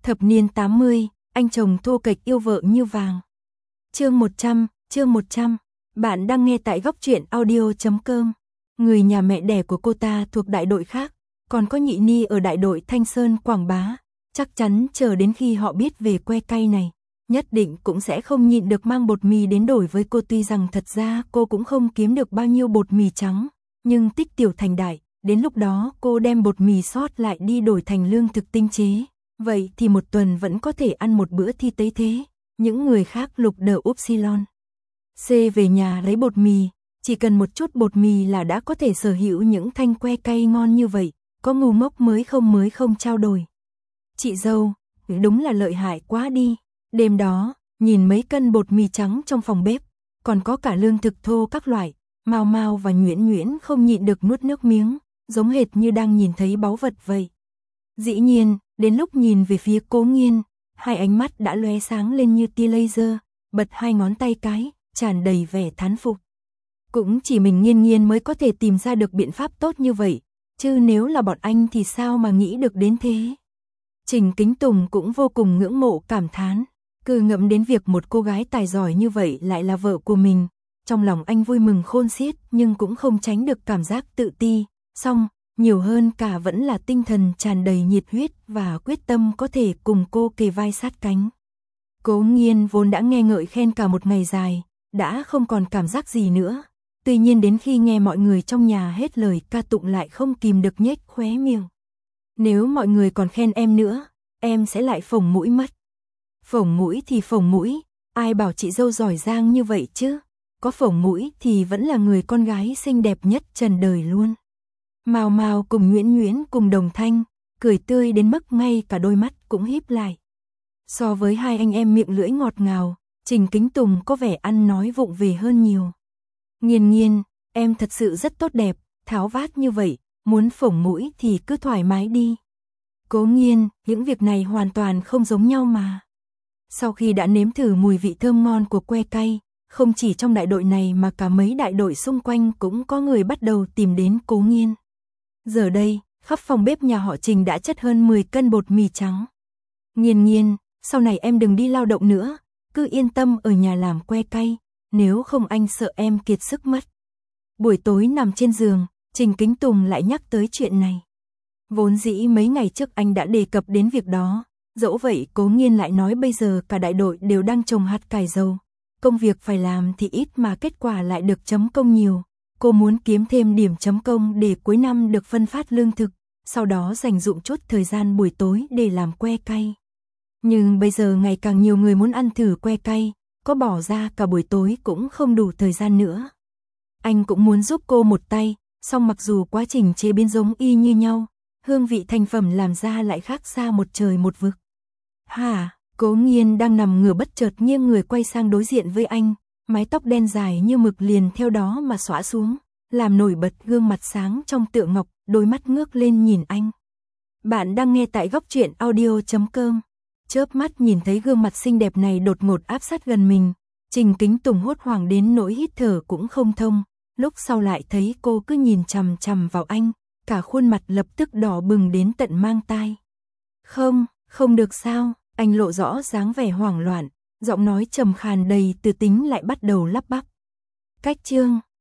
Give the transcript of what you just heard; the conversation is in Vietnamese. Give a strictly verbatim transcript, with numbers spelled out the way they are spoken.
Thập niên tám mươi, anh chồng thô kệch yêu vợ như vàng. Chương một trăm, chương một trăm. Bạn đang nghe tại góc truyện audio chấm com. Người nhà mẹ đẻ của cô ta thuộc đại đội khác, còn có nhị ni ở đại đội Thanh Sơn Quảng Bá. Chắc chắn chờ đến khi họ biết về que cay này, nhất định cũng sẽ không nhịn được mang bột mì đến đổi với cô. Tuy rằng thật ra cô cũng không kiếm được bao nhiêu bột mì trắng, nhưng tích tiểu thành đại, đến lúc đó cô đem bột mì sót lại đi đổi thành lương thực tinh chế. Vậy thì một tuần vẫn có thể ăn một bữa thi tế thế. Những người khác lục đờ upsilon C về nhà lấy bột mì, chỉ cần một chút bột mì là đã có thể sở hữu những thanh que cay ngon như vậy, có ngu ngốc mới không mới không trao đổi. Chị dâu, đúng là lợi hại quá đi. Đêm đó, nhìn mấy cân bột mì trắng trong phòng bếp, còn có cả lương thực thô các loại, Mao Mao và Nhuyễn Nhuyễn không nhịn được nuốt nước miếng, giống hệt như đang nhìn thấy báu vật vậy. Dĩ nhiên, đến lúc nhìn về phía Cố Nghiên, hai ánh mắt đã lóe sáng lên như tia laser, bật hai ngón tay cái, tràn đầy vẻ thán phục. Cũng chỉ mình Nghiên Nghiên mới có thể tìm ra được biện pháp tốt như vậy, chứ nếu là bọn anh thì sao mà nghĩ được đến thế. Trình Kính Tùng cũng vô cùng ngưỡng mộ cảm thán, cứ ngẫm đến việc một cô gái tài giỏi như vậy lại là vợ của mình. Trong lòng anh vui mừng khôn xiết nhưng cũng không tránh được cảm giác tự ti, song nhiều hơn cả vẫn là tinh thần tràn đầy nhiệt huyết và quyết tâm có thể cùng cô kề vai sát cánh. Cố Nghiên vốn đã nghe ngợi khen cả một ngày dài, đã không còn cảm giác gì nữa. Tuy nhiên đến khi nghe mọi người trong nhà hết lời ca tụng lại không kìm được nhếch khóe miệng. Nếu mọi người còn khen em nữa, em sẽ lại phồng mũi mất. Phồng mũi thì phồng mũi, ai bảo chị dâu giỏi giang như vậy chứ? Có phồng mũi thì vẫn là người con gái xinh đẹp nhất trần đời luôn. Mao Mao cùng Nhuyễn Nhuyễn cùng đồng thanh, cười tươi đến mức ngay cả đôi mắt cũng híp lại. So với hai anh em miệng lưỡi ngọt ngào, Trình Kính Tùng có vẻ ăn nói vụng về hơn nhiều. Nghiên Nghiên, em thật sự rất tốt đẹp, tháo vát như vậy, muốn phồng mũi thì cứ thoải mái đi. Cố Nghiên, những việc này hoàn toàn không giống nhau mà. Sau khi đã nếm thử mùi vị thơm ngon của que cay, không chỉ trong đại đội này mà cả mấy đại đội xung quanh cũng có người bắt đầu tìm đến Cố Nghiên. Giờ đây, khắp phòng bếp nhà họ Trình đã chất hơn mười cân bột mì trắng. Nghiên Nghiên, sau này em đừng đi lao động nữa, cứ yên tâm ở nhà làm que cay, nếu không anh sợ em kiệt sức mất. Buổi tối nằm trên giường, Trình Kính Tùng lại nhắc tới chuyện này. Vốn dĩ mấy ngày trước anh đã đề cập đến việc đó, dẫu vậy Cố Nghiên lại nói bây giờ cả đại đội đều đang trồng hạt cải dầu. Công việc phải làm thì ít mà kết quả lại được chấm công nhiều. Cô muốn kiếm thêm điểm chấm công để cuối năm được phân phát lương thực, sau đó dành dụm chút thời gian buổi tối để làm que cay. Nhưng bây giờ ngày càng nhiều người muốn ăn thử que cay, có bỏ ra cả buổi tối cũng không đủ thời gian nữa. Anh cũng muốn giúp cô một tay, song mặc dù quá trình chế biến giống y như nhau, hương vị thành phẩm làm ra lại khác xa một trời một vực. Hả? Cố Nghiên đang nằm ngửa bất chợt nghiêng người quay sang đối diện với anh, mái tóc đen dài như mực liền theo đó mà xõa xuống, làm nổi bật gương mặt sáng trong tượng ngọc, đôi mắt ngước lên nhìn anh. Bạn đang nghe tại góc truyện audio chấm com. Chớp mắt nhìn thấy gương mặt xinh đẹp này đột ngột áp sát gần mình, Trình Kính Tùng hốt hoảng đến nỗi hít thở cũng không thông, lúc sau lại thấy cô cứ nhìn chằm chằm vào anh, cả khuôn mặt lập tức đỏ bừng đến tận mang tai. Không, không được sao? Anh lộ rõ dáng vẻ hoảng loạn, giọng nói trầm khàn đầy từ tính lại bắt đầu lắp bắp. Cách chương